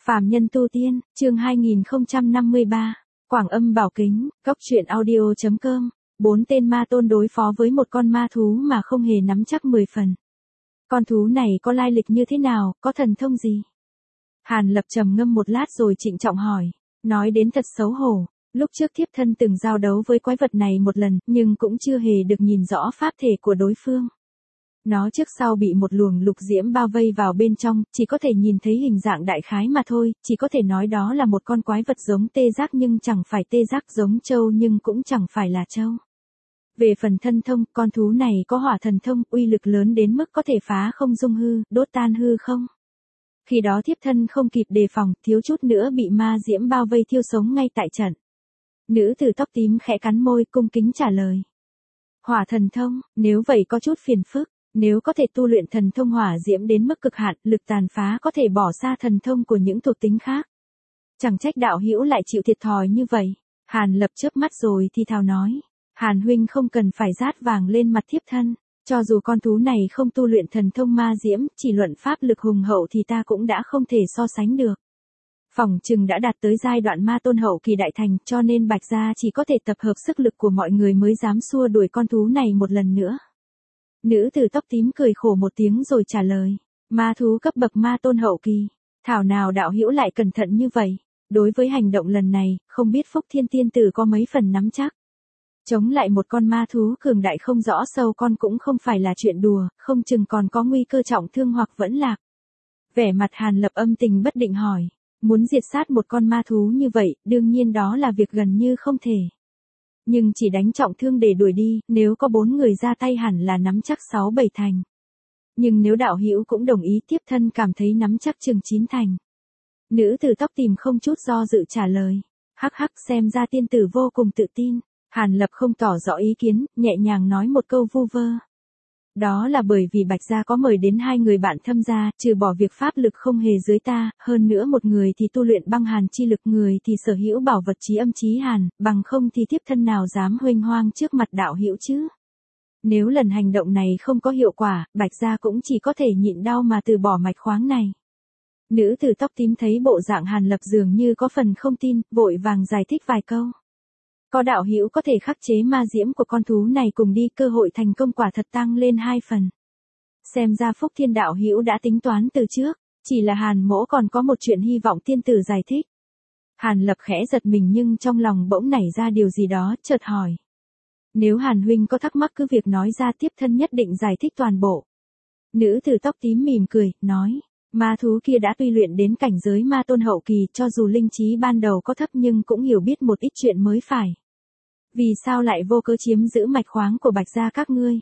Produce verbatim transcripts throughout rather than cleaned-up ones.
Phàm nhân tu tiên, chương hai nghìn không trăm năm mươi ba, Quảng Âm Bảo Kính, Cốc truyện audio chấm com. Bốn tên ma tôn đối phó với một con ma thú mà không hề nắm chắc mười phần. Con thú này có lai lịch như thế nào, có thần thông gì? Hàn Lập trầm ngâm một lát rồi trịnh trọng hỏi, nói đến thật xấu hổ. Lúc trước thiếp thân từng giao đấu với quái vật này một lần, nhưng cũng chưa hề được nhìn rõ pháp thể của đối phương. Nó trước sau bị một luồng lục diễm bao vây vào bên trong, chỉ có thể nhìn thấy hình dạng đại khái mà thôi, chỉ có thể nói đó là một con quái vật giống tê giác nhưng chẳng phải tê giác, giống trâu nhưng cũng chẳng phải là trâu. Về phần thân thông, con thú này có hỏa thần thông, uy lực lớn đến mức có thể phá không dung hư, đốt tan hư không. Khi đó thiếp thân không kịp đề phòng, thiếu chút nữa bị ma diễm bao vây thiêu sống ngay tại trận. Nữ tử tóc tím khẽ cắn môi, cung kính trả lời. Hỏa thần thông, nếu vậy có chút phiền phức. Nếu có thể tu luyện thần thông hỏa diễm đến mức cực hạn, lực tàn phá có thể bỏ xa thần thông của những thuộc tính khác. Chẳng trách đạo hữu lại chịu thiệt thòi như vậy. Hàn Lập chớp mắt rồi thì thào nói. Hàn huynh không cần phải rát vàng lên mặt thiếp thân. Cho dù con thú này không tu luyện thần thông ma diễm, chỉ luận pháp lực hùng hậu thì ta cũng đã không thể so sánh được. Phỏng chừng đã đạt tới giai đoạn ma tôn hậu kỳ đại thành, cho nên Bạch gia chỉ có thể tập hợp sức lực của mọi người mới dám xua đuổi con thú này một lần nữa. Nữ tử tóc tím cười khổ một tiếng rồi trả lời. Ma thú cấp bậc ma tôn hậu kỳ. Thảo nào đạo hữu lại cẩn thận như vậy. Đối với hành động lần này, không biết Phúc Thiên Tiên Tử có mấy phần nắm chắc. Chống lại một con ma thú cường đại không rõ sâu con cũng không phải là chuyện đùa, không chừng còn có nguy cơ trọng thương hoặc vẫn lạc. Vẻ mặt Hàn Lập âm tình bất định hỏi. Muốn diệt sát một con ma thú như vậy, đương nhiên đó là việc gần như không thể. Nhưng chỉ đánh trọng thương để đuổi đi, nếu có bốn người ra tay hẳn là nắm chắc sáu bảy thành. Nhưng nếu đạo hữu cũng đồng ý, tiếp thân cảm thấy nắm chắc chừng chín thành. Nữ tử tóc tìm không chút do dự trả lời. Hắc hắc, xem ra tiên tử vô cùng tự tin. Hàn Lập không tỏ rõ ý kiến, nhẹ nhàng nói một câu vu vơ. Đó là bởi vì Bạch gia có mời đến hai người bạn thâm gia, trừ bỏ việc pháp lực không hề dưới ta, hơn nữa một người thì tu luyện băng hàn chi lực, người thì sở hữu bảo vật chí âm chí hàn, bằng không thì thiếp thân nào dám huênh hoang trước mặt đạo hữu chứ. Nếu lần hành động này không có hiệu quả, Bạch gia cũng chỉ có thể nhịn đau mà từ bỏ mạch khoáng này. Nữ tử tóc tím thấy bộ dạng Hàn Lập dường như có phần không tin, vội vàng giải thích vài câu. Có đạo hữu có thể khắc chế ma diễm của con thú này cùng đi, cơ hội thành công quả thật tăng lên hai phần. Xem ra Phúc Thiên đạo hữu đã tính toán từ trước, chỉ là Hàn mỗ còn có một chuyện hy vọng tiên tử giải thích. Hàn Lập khẽ giật mình nhưng trong lòng bỗng nảy ra điều gì đó, chợt hỏi. Nếu Hàn huynh có thắc mắc cứ việc nói ra, tiếp thân nhất định giải thích toàn bộ. Nữ tử tóc tím mỉm cười, nói. Ma thú kia đã tuy luyện đến cảnh giới ma tôn hậu kỳ, cho dù linh trí ban đầu có thấp nhưng cũng hiểu biết một ít chuyện mới phải. Vì sao lại vô cớ chiếm giữ mạch khoáng của Bạch gia các ngươi?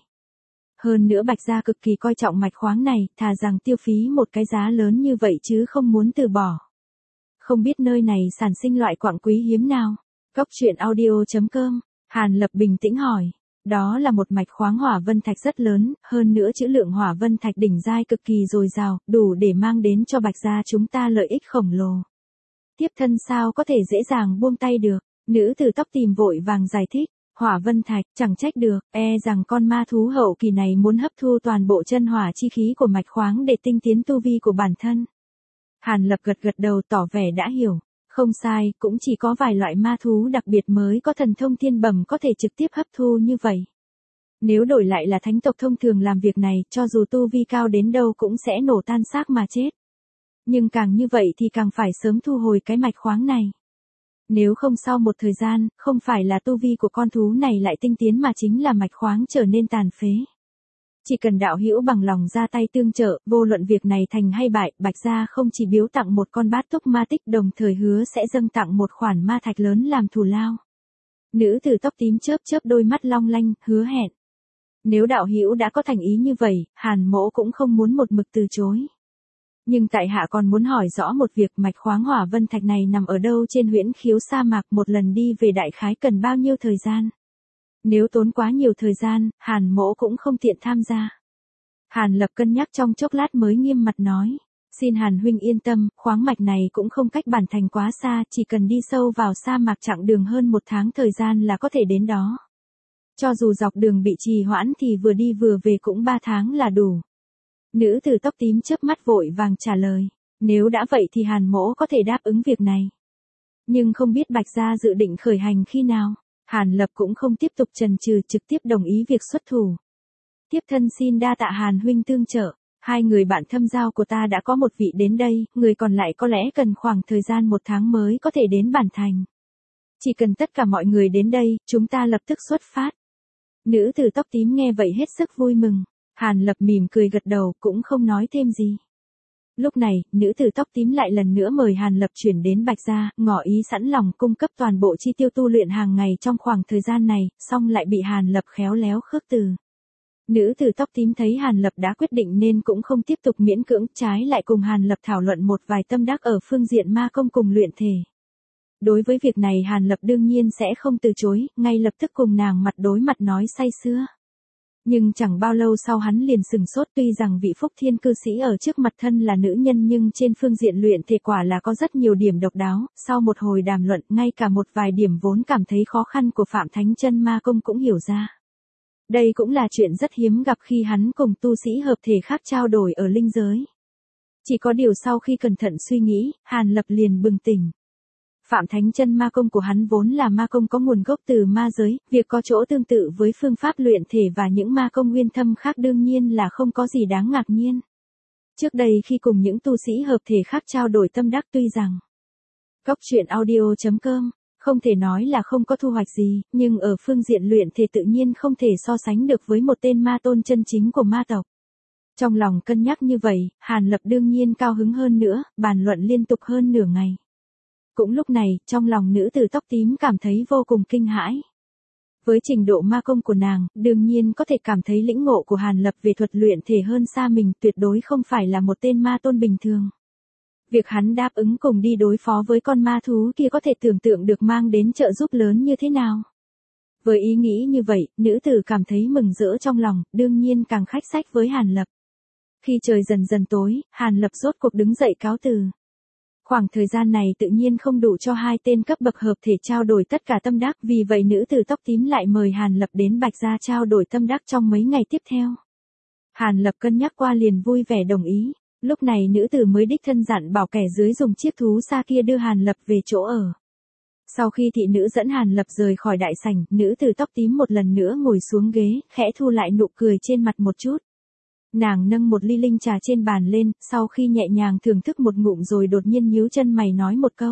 Hơn nữa Bạch gia cực kỳ coi trọng mạch khoáng này, thà rằng tiêu phí một cái giá lớn như vậy chứ không muốn từ bỏ. Không biết nơi này sản sinh loại quặng quý hiếm nào? Cốc truyện audio chấm com. Hàn Lập bình tĩnh hỏi. Đó là một mạch khoáng hỏa vân thạch rất lớn, hơn nữa trữ lượng hỏa vân thạch đỉnh giai cực kỳ dồi dào, đủ để mang đến cho Bạch gia chúng ta lợi ích khổng lồ. Tiếp thân sao có thể dễ dàng buông tay được? Nữ tử tóc tìm vội vàng giải thích. Hỏa vân thạch, chẳng trách được, e rằng con ma thú hậu kỳ này muốn hấp thu toàn bộ chân hỏa chi khí của mạch khoáng để tinh tiến tu vi của bản thân. Hàn Lập gật gật đầu tỏ vẻ đã hiểu. Không sai, cũng chỉ có vài loại ma thú đặc biệt mới có thần thông thiên bẩm có thể trực tiếp hấp thu như vậy. Nếu đổi lại là thánh tộc thông thường làm việc này, cho dù tu vi cao đến đâu cũng sẽ nổ tan xác mà chết. Nhưng càng như vậy thì càng phải sớm thu hồi cái mạch khoáng này. Nếu không sau một thời gian, không phải là tu vi của con thú này lại tinh tiến mà chính là mạch khoáng trở nên tàn phế. Chỉ cần đạo hữu bằng lòng ra tay tương trợ, vô luận việc này thành hay bại, Bạch gia không chỉ biếu tặng một con bát túc ma tích, đồng thời hứa sẽ dâng tặng một khoản ma thạch lớn làm thù lao. Nữ tử tóc tím chớp chớp đôi mắt long lanh, hứa hẹn. Nếu đạo hữu đã có thành ý như vậy, Hàn mỗ cũng không muốn một mực từ chối. Nhưng tại hạ còn muốn hỏi rõ một việc, mạch khoáng hỏa vân thạch này nằm ở đâu trên huyễn khiếu sa mạc, một lần đi về đại khái cần bao nhiêu thời gian? Nếu tốn quá nhiều thời gian, Hàn mỗ cũng không tiện tham gia. Hàn Lập cân nhắc trong chốc lát mới nghiêm mặt nói. Xin Hàn huynh yên tâm, khoáng mạch này cũng không cách bản thành quá xa, chỉ cần đi sâu vào sa mạc chặng đường hơn một tháng thời gian là có thể đến đó. Cho dù dọc đường bị trì hoãn thì vừa đi vừa về cũng ba tháng là đủ. Nữ tử tóc tím chớp mắt vội vàng trả lời. Nếu đã vậy thì Hàn Mỗ có thể đáp ứng việc này. Nhưng không biết Bạch Gia dự định khởi hành khi nào. Hàn Lập cũng không tiếp tục chần chừ, trực tiếp đồng ý việc xuất thủ. Tiếp thân xin đa tạ Hàn huynh tương trợ. Hai người bạn thâm giao của ta đã có một vị đến đây, người còn lại có lẽ cần khoảng thời gian một tháng mới có thể đến Bản Thành. Chỉ cần tất cả mọi người đến đây, chúng ta lập tức xuất phát. Nữ tử tóc tím nghe vậy hết sức vui mừng. Hàn Lập mỉm cười gật đầu, cũng không nói thêm gì. Lúc này, nữ tử tóc tím lại lần nữa mời Hàn Lập chuyển đến Bạch Gia, ngỏ ý sẵn lòng cung cấp toàn bộ chi tiêu tu luyện hàng ngày trong khoảng thời gian này, song lại bị Hàn Lập khéo léo khước từ. Nữ tử tóc tím thấy Hàn Lập đã quyết định nên cũng không tiếp tục miễn cưỡng, trái lại cùng Hàn Lập thảo luận một vài tâm đắc ở phương diện ma công cùng luyện thể. Đối với việc này Hàn Lập đương nhiên sẽ không từ chối, ngay lập tức cùng nàng mặt đối mặt nói say sưa. Nhưng chẳng bao lâu sau hắn liền sừng sốt, tuy rằng vị Phúc Thiên cư sĩ ở trước mặt thân là nữ nhân nhưng trên phương diện luyện thể quả là có rất nhiều điểm độc đáo, sau một hồi đàm luận ngay cả một vài điểm vốn cảm thấy khó khăn của Phạm Thánh Chân ma công cũng hiểu ra. Đây cũng là chuyện rất hiếm gặp khi hắn cùng tu sĩ hợp thể khác trao đổi ở linh giới. Chỉ có điều sau khi cẩn thận suy nghĩ, Hàn Lập liền bừng tỉnh. Phạm Thánh Chân ma công của hắn vốn là ma công có nguồn gốc từ ma giới, việc có chỗ tương tự với phương pháp luyện thể và những ma công nguyên thâm khác đương nhiên là không có gì đáng ngạc nhiên. Trước đây khi cùng những tu sĩ hợp thể khác trao đổi tâm đắc tuy rằng Cốc truyện audio chấm com không thể nói là không có thu hoạch gì, nhưng ở phương diện luyện thể tự nhiên không thể so sánh được với một tên ma tôn chân chính của ma tộc. Trong lòng cân nhắc như vậy, Hàn Lập đương nhiên cao hứng hơn nữa, bàn luận liên tục hơn nửa ngày. Cũng lúc này, trong lòng nữ tử tóc tím cảm thấy vô cùng kinh hãi. Với trình độ ma công của nàng, đương nhiên có thể cảm thấy lĩnh ngộ của Hàn Lập về thuật luyện thể hơn xa mình, tuyệt đối không phải là một tên ma tôn bình thường. Việc hắn đáp ứng cùng đi đối phó với con ma thú kia có thể tưởng tượng được mang đến trợ giúp lớn như thế nào. Với ý nghĩ như vậy, nữ tử cảm thấy mừng rỡ trong lòng, đương nhiên càng khách sách với Hàn Lập. Khi trời dần dần tối, Hàn Lập rốt cuộc đứng dậy cáo từ. Khoảng thời gian này tự nhiên không đủ cho hai tên cấp bậc hợp thể trao đổi tất cả tâm đắc, vì vậy nữ tử tóc tím lại mời Hàn Lập đến Bạch Gia trao đổi tâm đắc trong mấy ngày tiếp theo. Hàn Lập cân nhắc qua liền vui vẻ đồng ý. Lúc này nữ tử mới đích thân dặn bảo kẻ dưới dùng chiếc thú xa kia đưa Hàn Lập về chỗ ở. Sau khi thị nữ dẫn Hàn Lập rời khỏi đại sảnh, nữ tử tóc tím một lần nữa ngồi xuống ghế, khẽ thu lại nụ cười trên mặt một chút. Nàng nâng một ly linh trà trên bàn lên, sau khi nhẹ nhàng thưởng thức một ngụm rồi đột nhiên nhíu chân mày nói một câu.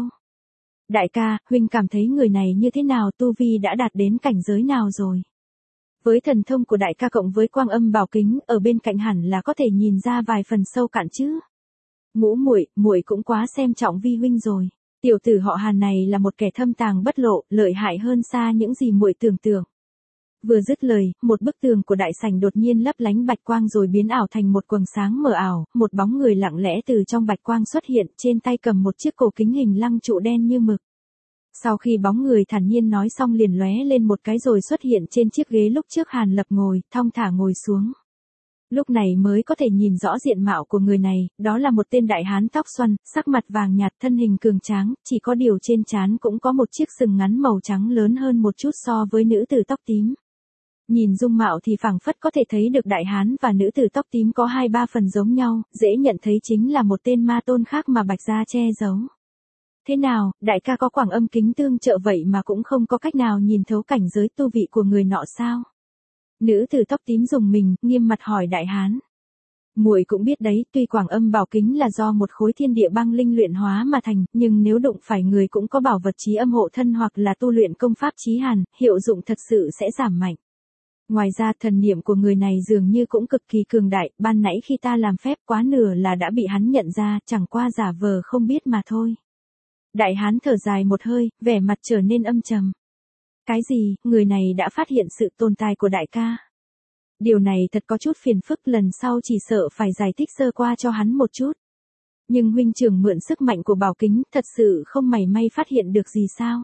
Đại ca, huynh cảm thấy người này như thế nào, tu vi đã đạt đến cảnh giới nào rồi? Với thần thông của đại ca cộng với quang âm bảo kính, ở bên cạnh hẳn là có thể nhìn ra vài phần sâu cạn chứ. Ngũ muội, muội cũng quá xem trọng vi huynh rồi. Tiểu tử họ Hàn này là một kẻ thâm tàng bất lộ, lợi hại hơn xa những gì muội tưởng tượng. Vừa dứt lời, một bức tường của đại sảnh đột nhiên lấp lánh bạch quang rồi biến ảo thành một quầng sáng mờ ảo, một bóng người lặng lẽ từ trong bạch quang xuất hiện, trên tay cầm một chiếc cổ kính hình lăng trụ đen như mực. Sau khi bóng người thản nhiên nói xong liền lóe lên một cái rồi xuất hiện trên chiếc ghế lúc trước Hàn Lập ngồi, thong thả ngồi xuống. Lúc này mới có thể nhìn rõ diện mạo của người này, đó là một tên đại hán tóc xoăn, sắc mặt vàng nhạt, thân hình cường tráng, chỉ có điều trên trán cũng có một chiếc sừng ngắn màu trắng lớn hơn một chút so với nữ tử tóc tím. Nhìn dung mạo thì phảng phất có thể thấy được đại hán và nữ tử tóc tím có hai ba phần giống nhau, dễ nhận thấy chính là một tên ma tôn khác mà Bạch Gia che giấu. Thế nào, đại ca có quảng âm kính tương trợ vậy mà cũng không có cách nào nhìn thấu cảnh giới tu vị của người nọ sao? Nữ tử tóc tím dùng mình, nghiêm mặt hỏi đại hán. Muội cũng biết đấy, tuy quảng âm bảo kính là do một khối thiên địa băng linh luyện hóa mà thành, nhưng nếu đụng phải người cũng có bảo vật chí âm hộ thân hoặc là tu luyện công pháp chí hàn, hiệu dụng thật sự sẽ giảm mạnh. Ngoài ra thần niệm của người này dường như cũng cực kỳ cường đại, ban nãy khi ta làm phép quá nửa là đã bị hắn nhận ra, chẳng qua giả vờ không biết mà thôi. Đại hán thở dài một hơi, vẻ mặt trở nên âm trầm. Cái gì, người này đã phát hiện sự tồn tại của đại ca. Điều này thật có chút phiền phức, lần sau chỉ sợ phải giải thích sơ qua cho hắn một chút. Nhưng huynh trưởng mượn sức mạnh của bảo kính, thật sự không mảy may phát hiện được gì sao?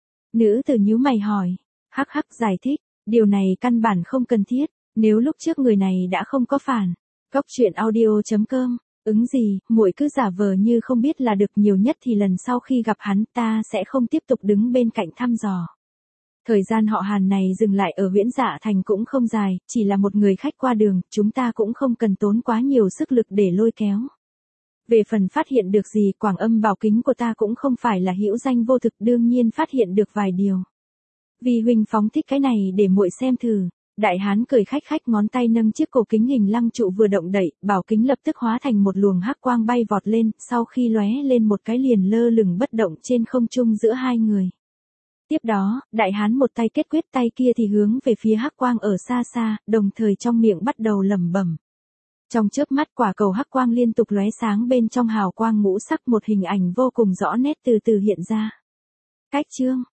Nữ tử nhíu mày hỏi, hắc hắc giải thích, điều này căn bản không cần thiết, nếu lúc trước người này đã không có phản. Cốc truyện audio chấm com Ứng gì, muội cứ giả vờ như không biết là được, nhiều nhất thì lần sau khi gặp hắn ta sẽ không tiếp tục đứng bên cạnh thăm dò. Thời gian họ Hàn này dừng lại ở Huyễn Dạ Thành cũng không dài, chỉ là một người khách qua đường, chúng ta cũng không cần tốn quá nhiều sức lực để lôi kéo. Về phần phát hiện được gì, quảng âm bảo kính của ta cũng không phải là hữu danh vô thực, đương nhiên phát hiện được vài điều. Vì huynh phóng thích cái này để muội xem thử. Đại hán cười khách khách, ngón tay nâng chiếc cổ kính hình lăng trụ vừa động đậy, bảo kính lập tức hóa thành một luồng hắc quang bay vọt lên, sau khi lóe lên một cái liền lơ lửng bất động trên không trung giữa hai người. Tiếp đó, đại hán một tay kết quyết, tay kia thì hướng về phía hắc quang ở xa xa, đồng thời trong miệng bắt đầu lẩm bẩm. Trong chớp mắt, quả cầu hắc quang liên tục lóe sáng, bên trong hào quang ngũ sắc một hình ảnh vô cùng rõ nét từ từ hiện ra. Cách chương